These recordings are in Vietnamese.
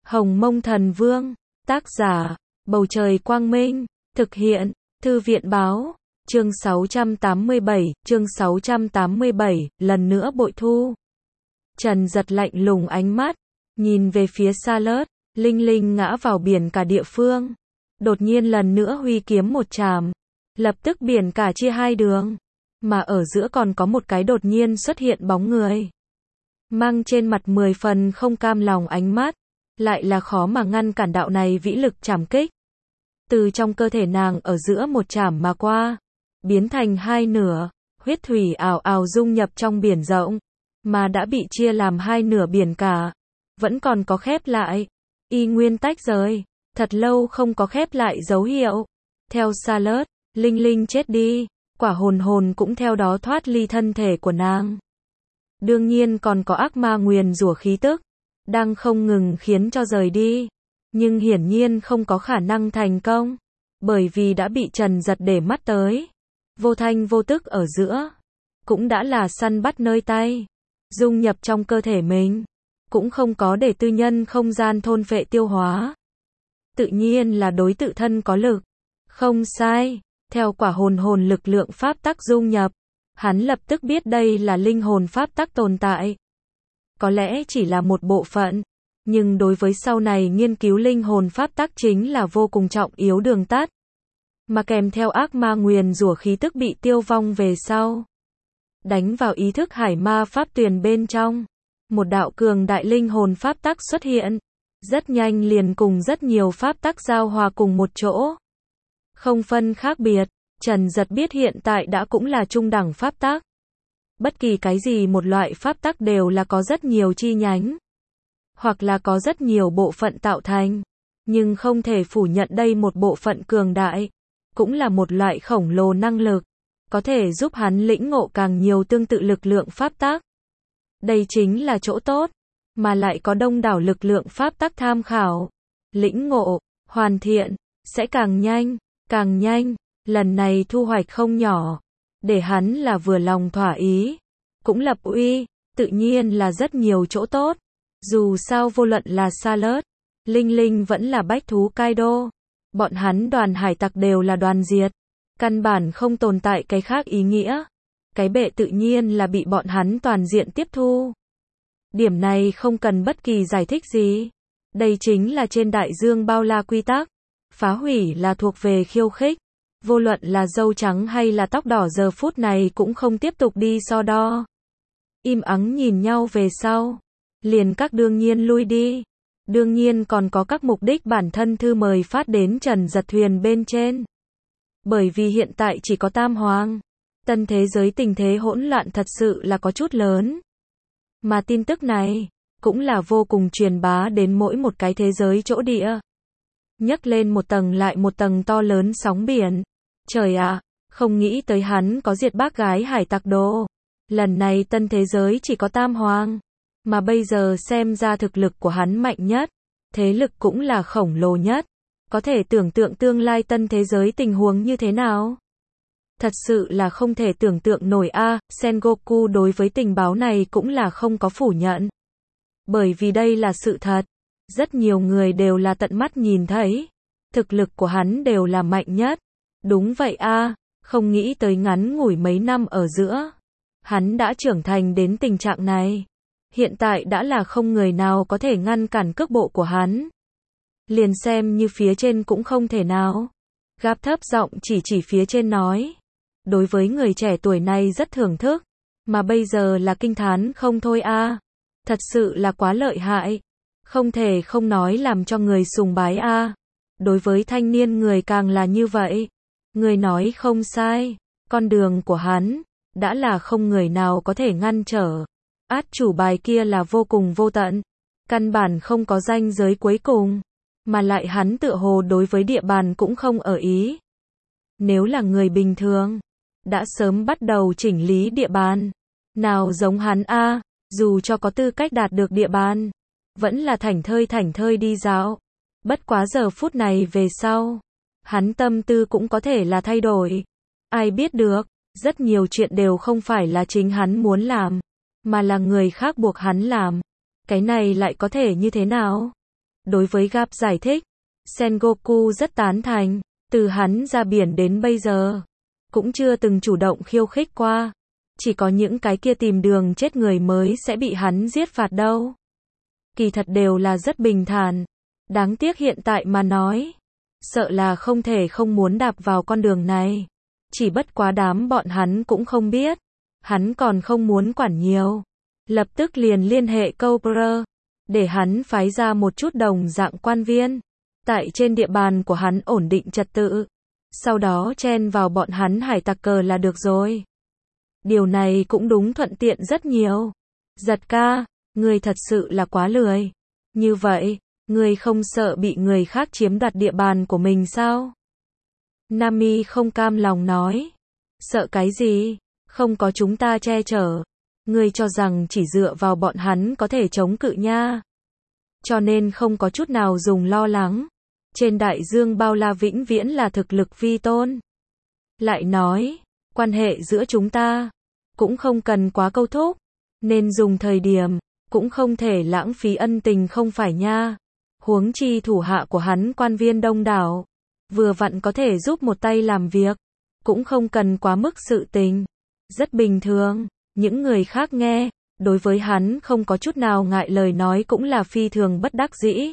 Hồng Mông Thần Vương, tác giả, Bầu Trời Quang Minh, thực hiện, Thư viện Báo, chương 687, lần nữa bội thu. Trần Giật lạnh lùng ánh mắt, nhìn về phía Charlotte, Linh Linh ngã vào biển cả địa phương. Đột nhiên lần nữa huy kiếm một chàm, lập tức biển cả chia hai đường, mà ở giữa còn có một cái đột nhiên xuất hiện bóng người. Mang trên mặt 10 phần không cam lòng ánh mắt, lại là khó mà ngăn cản đạo này vĩ lực chảm kích. Từ trong cơ thể nàng ở giữa một chảm mà qua, biến thành hai nửa, huyết thủy ào ào dung nhập trong biển rộng, mà đã bị chia làm hai nửa biển cả, vẫn còn có khép lại, y nguyên tách rời, thật lâu không có khép lại dấu hiệu. Theo Charlotte, Linh Linh chết đi, quả hồn hồn cũng theo đó thoát ly thân thể của nàng. Đương nhiên còn có ác ma nguyền rủa khí tức, đang không ngừng khiến cho rời đi, nhưng hiển nhiên không có khả năng thành công, bởi vì đã bị Trần Giật để mắt tới. Vô thanh vô tức ở giữa, cũng đã là săn bắt nơi tay, dung nhập trong cơ thể mình, cũng không có để tư nhân không gian thôn phệ tiêu hóa. Tự nhiên là đối tự thân có lực. Không sai, theo quả hồn hồn lực lượng pháp tắc dung nhập, hắn lập tức biết đây là linh hồn pháp tắc tồn tại. Có lẽ chỉ là một bộ phận, nhưng đối với sau này nghiên cứu linh hồn pháp tắc chính là vô cùng trọng yếu đường tắt. Mà kèm theo ác ma nguyền rủa khí tức bị tiêu vong về sau, đánh vào ý thức hải ma pháp tuyền bên trong, một đạo cường đại linh hồn pháp tắc xuất hiện, rất nhanh liền cùng rất nhiều pháp tắc giao hòa cùng một chỗ. Không phân khác biệt, Trần Giật biết hiện tại đã cũng là trung đẳng pháp tắc. Bất kỳ cái gì một loại pháp tắc đều là có rất nhiều chi nhánh, hoặc là có rất nhiều bộ phận tạo thành, nhưng không thể phủ nhận đây một bộ phận cường đại, cũng là một loại khổng lồ năng lực, có thể giúp hắn lĩnh ngộ càng nhiều tương tự lực lượng pháp tắc. Đây chính là chỗ tốt, mà lại có đông đảo lực lượng pháp tắc tham khảo, lĩnh ngộ, hoàn thiện, sẽ càng nhanh, lần này thu hoạch không nhỏ, để hắn là vừa lòng thỏa ý, cũng lập uy, tự nhiên là rất nhiều chỗ tốt. Dù sao vô luận là Charlotte, Linh Linh vẫn là bách thú Kaido, bọn hắn đoàn hải tặc đều là đoàn diệt, căn bản không tồn tại cái khác ý nghĩa. Cái bệ tự nhiên là bị bọn hắn toàn diện tiếp thu. Điểm này không cần bất kỳ giải thích gì. Đây chính là trên đại dương bao la quy tắc. Phá hủy là thuộc về khiêu khích. Vô luận là dâu trắng hay là tóc đỏ giờ phút này cũng không tiếp tục đi so đo. Im ắng nhìn nhau về sau. Liền các đương nhiên lui đi. Đương nhiên còn có các mục đích bản thân thư mời phát đến Trần Giật thuyền bên trên. Bởi vì hiện tại chỉ có Tam Hoàng. Tân thế giới tình thế hỗn loạn thật sự là có chút lớn. Mà tin tức này, cũng là vô cùng truyền bá đến mỗi một cái thế giới chỗ địa. Nhấc lên một tầng lại một tầng to lớn sóng biển. Trời ạ, không nghĩ tới hắn có diệt bác gái hải tặc đồ. Lần này tân thế giới chỉ có Tam Hoàng. Mà bây giờ xem ra thực lực của hắn mạnh nhất. Thế lực cũng là khổng lồ nhất. Có thể tưởng tượng tương lai tân thế giới tình huống như thế nào? Thật sự là không thể tưởng tượng nổi a. Sengoku đối với tình báo này cũng là không có phủ nhận. Bởi vì đây là sự thật. Rất nhiều người đều là tận mắt nhìn thấy. Thực lực của hắn đều là mạnh nhất. Đúng vậy a, không nghĩ tới ngắn ngủi mấy năm ở giữa. Hắn đã trưởng thành đến tình trạng này. Hiện tại đã là không người nào có thể ngăn cản cước bộ của hắn. Liền xem như phía trên cũng không thể nào. Gáp thấp giọng chỉ phía trên nói. Đối với người trẻ tuổi này rất thưởng thức, mà bây giờ là kinh thán không thôi a. Thật sự là quá lợi hại, không thể không nói làm cho người sùng bái a. Đối với thanh niên người càng là như vậy. Người nói không sai, con đường của hắn đã là không người nào có thể ngăn trở. Át chủ bài kia là vô cùng vô tận, căn bản không có ranh giới cuối cùng, mà lại hắn tựa hồ đối với địa bàn cũng không ở ý. Nếu là người bình thường, đã sớm bắt đầu chỉnh lý địa bàn. Nào giống hắn a, dù cho có tư cách đạt được địa bàn, vẫn là thảnh thơi đi dạo. Bất quá giờ phút này về sau, hắn tâm tư cũng có thể là thay đổi. Ai biết được, rất nhiều chuyện đều không phải là chính hắn muốn làm, mà là người khác buộc hắn làm. Cái này lại có thể như thế nào? Đối với Garp giải thích, Sengoku rất tán thành, từ hắn ra biển đến bây giờ, cũng chưa từng chủ động khiêu khích qua. Chỉ có những cái kia tìm đường chết người mới sẽ bị hắn giết phạt đâu. Kỳ thật đều là rất bình thản. Đáng tiếc hiện tại mà nói, sợ là không thể không muốn đạp vào con đường này. Chỉ bất quá đám bọn hắn cũng không biết. Hắn còn không muốn quản nhiều. Lập tức liền liên hệ Cobra, để hắn phái ra một chút đồng dạng quan viên, tại trên địa bàn của hắn ổn định trật tự. Sau đó chen vào bọn hắn hải tặc cờ là được rồi. Điều này cũng đúng, thuận tiện rất nhiều. Giật ca, ngươi thật sự là quá lười. Như vậy, ngươi không sợ bị người khác chiếm đoạt địa bàn của mình sao? Nami không cam lòng nói. Sợ cái gì? Không có chúng ta che chở. Ngươi cho rằng chỉ dựa vào bọn hắn có thể chống cự nha. Cho nên không có chút nào dùng lo lắng. Trên đại dương bao la vĩnh viễn là thực lực vi tôn. Lại nói, quan hệ giữa chúng ta cũng không cần quá câu thúc, nên dùng thời điểm, cũng không thể lãng phí ân tình không phải nha. Huống chi thủ hạ của hắn quan viên đông đảo, vừa vặn có thể giúp một tay làm việc, cũng không cần quá mức sự tình. Rất bình thường, những người khác nghe, đối với hắn không có chút nào ngại lời nói cũng là phi thường bất đắc dĩ.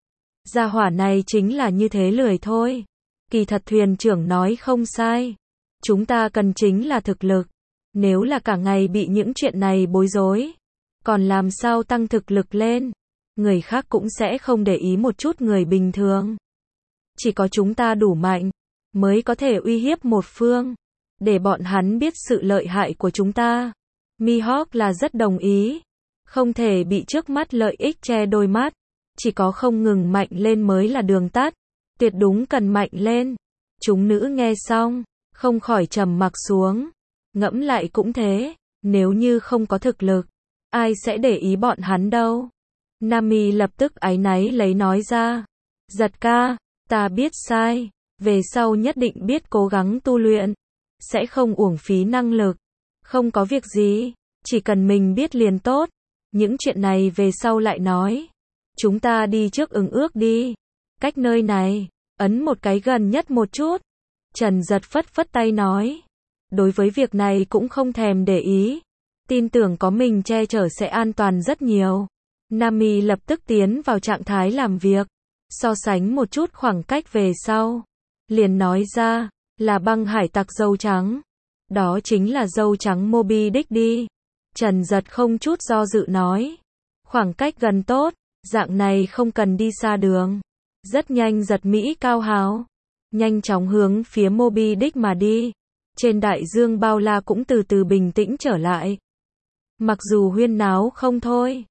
Gia hỏa này chính là như thế lười thôi. Kỳ thật thuyền trưởng nói không sai. Chúng ta cần chính là thực lực. Nếu là cả ngày bị những chuyện này bối rối, còn làm sao tăng thực lực lên? Người khác cũng sẽ không để ý một chút người bình thường. Chỉ có chúng ta đủ mạnh, mới có thể uy hiếp một phương, để bọn hắn biết sự lợi hại của chúng ta. Mihawk là rất đồng ý. Không thể bị trước mắt lợi ích che đôi mắt. Chỉ có không ngừng mạnh lên mới là đường tắt. Tuyệt đúng cần mạnh lên. Chúng nữ nghe xong, không khỏi trầm mặc xuống. Ngẫm lại cũng thế, nếu như không có thực lực, ai sẽ để ý bọn hắn đâu. Nami lập tức áy náy lấy nói ra. Giật ca, ta biết sai, về sau nhất định biết cố gắng tu luyện, sẽ không uổng phí năng lực. Không có việc gì, chỉ cần mình biết liền tốt. Những chuyện này về sau lại nói. Chúng ta đi trước ứng ước đi. Cách nơi này, ấn một cái gần nhất một chút. Trần Giật phất phất tay nói. Đối với việc này cũng không thèm để ý. Tin tưởng có mình che chở sẽ an toàn rất nhiều. Nami lập tức tiến vào trạng thái làm việc. So sánh một chút khoảng cách về sau. Liền nói ra, là băng hải tặc dâu trắng. Đó chính là dâu trắng Moby Dick đi. Trần Giật không chút do dự nói. Khoảng cách gần tốt, dạng này không cần đi xa đường. Rất nhanh Giật Mỹ cao hào. Nhanh chóng hướng phía Moby Dick mà đi. Trên đại dương bao la cũng từ từ bình tĩnh trở lại. Mặc dù huyên náo không thôi.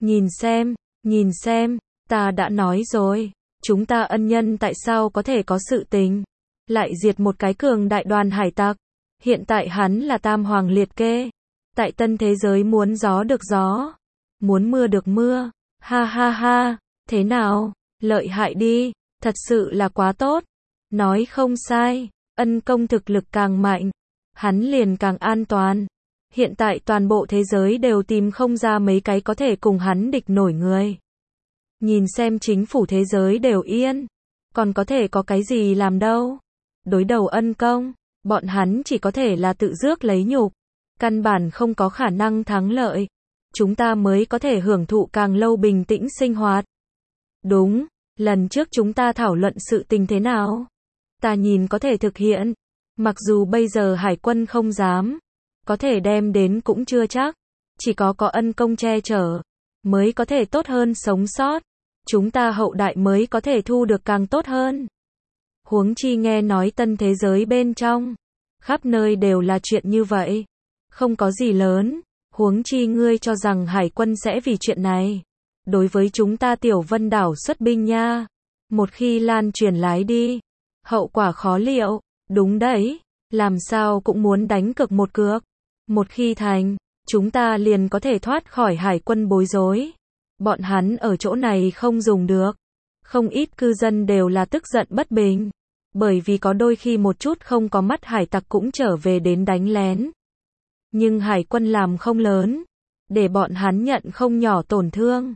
Nhìn xem, ta đã nói rồi. Chúng ta ân nhân tại sao có thể có sự tình. Lại diệt một cái cường đại đoàn hải tặc. Hiện tại hắn là tam hoàng liệt kê. Tại tân thế giới muốn gió được gió. Muốn mưa được mưa. Ha ha ha, thế nào? Lợi hại đi, thật sự là quá tốt. Nói không sai, ân công thực lực càng mạnh, hắn liền càng an toàn. Hiện tại toàn bộ thế giới đều tìm không ra mấy cái có thể cùng hắn địch nổi người. Nhìn xem chính phủ thế giới đều yên, còn có thể có cái gì làm đâu. Đối đầu ân công, bọn hắn chỉ có thể là tự rước lấy nhục, căn bản không có khả năng thắng lợi. Chúng ta mới có thể hưởng thụ càng lâu bình tĩnh sinh hoạt. Đúng, lần trước chúng ta thảo luận sự tình thế nào? Ta nhìn có thể thực hiện. Mặc dù bây giờ hải quân không dám, có thể đem đến cũng chưa chắc. Chỉ có ân công che chở, mới có thể tốt hơn sống sót. Chúng ta hậu đại mới có thể thu được càng tốt hơn. Huống chi nghe nói tân thế giới bên trong, khắp nơi đều là chuyện như vậy. Không có gì lớn. Huống chi ngươi cho rằng hải quân sẽ vì chuyện này đối với chúng ta Tiểu Vân đảo xuất binh nha. Một khi lan truyền lái đi, hậu quả khó liệu. Đúng đấy, làm sao cũng muốn đánh cược một cược. Một khi thành, chúng ta liền có thể thoát khỏi hải quân bối rối. Bọn hắn ở chỗ này không dùng được. Không ít cư dân đều là tức giận bất bình. Bởi vì có đôi khi một chút không có mắt hải tặc cũng trở về đến đánh lén. Nhưng hải quân làm không lớn, để bọn hắn nhận không nhỏ tổn thương.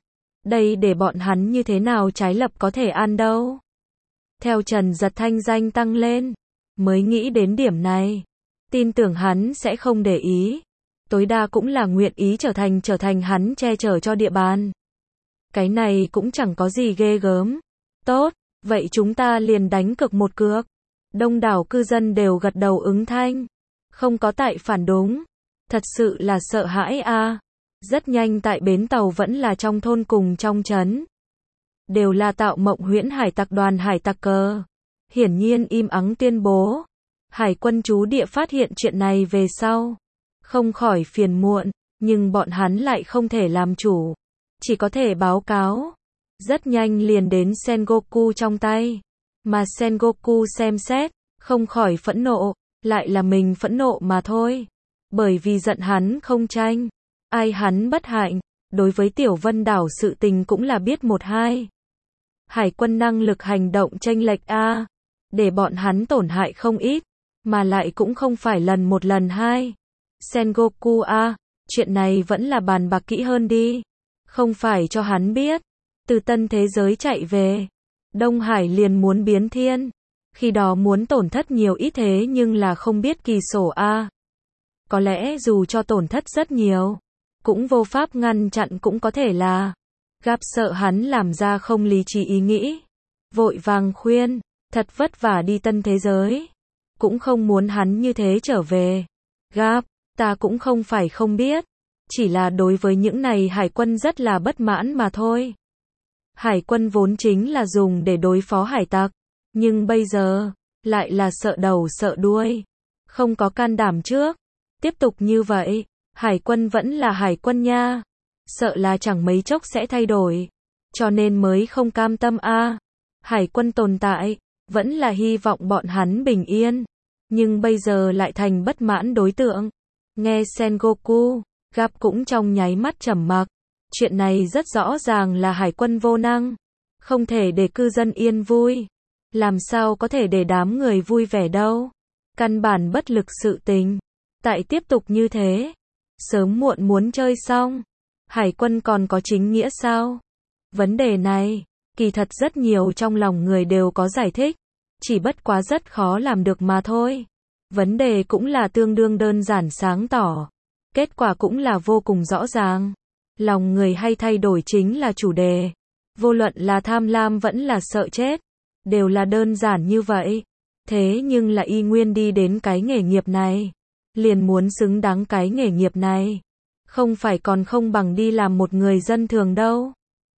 Đây để bọn hắn như thế nào trái lập có thể ăn đâu. Theo Trần Giật thanh danh tăng lên, mới nghĩ đến điểm này. Tin tưởng hắn sẽ không để ý. Tối đa cũng là nguyện ý trở thành hắn che chở cho địa bàn. Cái này cũng chẳng có gì ghê gớm. Tốt, vậy chúng ta liền đánh cược một cược. Đông đảo cư dân đều gật đầu ứng thanh. Không có tại phản đúng. Thật sự là sợ hãi a. Rất nhanh tại bến tàu vẫn là trong thôn cùng trong trấn. Đều là Tạo Mộng Huyễn Hải tặc đoàn hải tặc cờ. Hiển nhiên im ắng tuyên bố. Hải quân trú địa phát hiện chuyện này về sau. Không khỏi phiền muộn, nhưng bọn hắn lại không thể làm chủ. Chỉ có thể báo cáo. Rất nhanh liền đến Sengoku trong tay. Mà Sengoku xem xét, không khỏi phẫn nộ, lại là mình phẫn nộ mà thôi. Bởi vì giận hắn không tranh. Ai hắn bất hạnh, đối với Tiểu Vân Đảo sự tình cũng là biết một hai. Hải quân năng lực hành động chênh lệch a, để bọn hắn tổn hại không ít, mà lại cũng không phải lần một lần hai. Sengoku a, chuyện này vẫn là bàn bạc kỹ hơn đi. Không phải cho hắn biết. Từ tân thế giới chạy về, Đông Hải liền muốn biến thiên. Khi đó muốn tổn thất nhiều ít thế nhưng là không biết kỳ sổ a. Có lẽ dù cho tổn thất rất nhiều, cũng vô pháp ngăn chặn cũng có thể là. Gap sợ hắn làm ra không lý trí ý nghĩ. Vội vàng khuyên, thật vất vả đi tân thế giới. Cũng không muốn hắn như thế trở về. Gap, ta cũng không phải không biết. Chỉ là đối với những này hải quân rất là bất mãn mà thôi. Hải quân vốn chính là dùng để đối phó hải tặc. Nhưng bây giờ, lại là sợ đầu sợ đuôi. Không có can đảm trước. Tiếp tục như vậy, hải quân vẫn là hải quân nha. Sợ là chẳng mấy chốc sẽ thay đổi. Cho nên mới không cam tâm a. Hải quân tồn tại, vẫn là hy vọng bọn hắn bình yên. Nhưng bây giờ lại thành bất mãn đối tượng. Nghe Sengoku, Gap cũng trong nháy mắt trầm mặc. Chuyện này rất rõ ràng là hải quân vô năng. Không thể để cư dân yên vui. Làm sao có thể để đám người vui vẻ đâu. Căn bản bất lực sự tình. Tại tiếp tục như thế, sớm muộn muốn chơi xong. Hải quân còn có chính nghĩa sao? Vấn đề này, kỳ thật rất nhiều trong lòng người đều có giải thích. Chỉ bất quá rất khó làm được mà thôi. Vấn đề cũng là tương đương đơn giản sáng tỏ. Kết quả cũng là vô cùng rõ ràng. Lòng người hay thay đổi chính là chủ đề. Vô luận là tham lam vẫn là sợ chết. Đều là đơn giản như vậy. Thế nhưng là y nguyên đi đến cái nghề nghiệp này. Liền muốn xứng đáng cái nghề nghiệp này. Không phải còn không bằng đi làm một người dân thường đâu.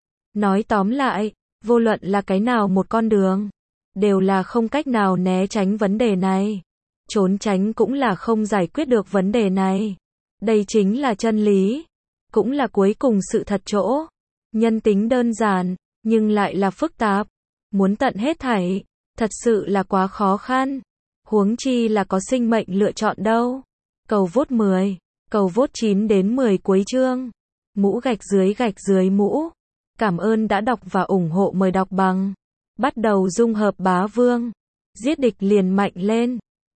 Nói tóm lại, vô luận là cái nào một con đường. Đều là không cách nào né tránh vấn đề này. Trốn tránh cũng là không giải quyết được vấn đề này. Đây chính là chân lý. Cũng là cuối cùng sự thật chỗ. Nhân tính đơn giản, nhưng lại là phức tạp. Muốn tận hết thảy, thật sự là quá khó khăn. Huống chi là có sinh mệnh lựa chọn đâu. Cầu vote 10, cầu vote 9 đến 10 cuối chương. Mũ gạch dưới mũ. Cảm ơn đã đọc và ủng hộ, mời đọc bằng. Bắt đầu dung hợp bá vương. Giết địch liền mạnh lên.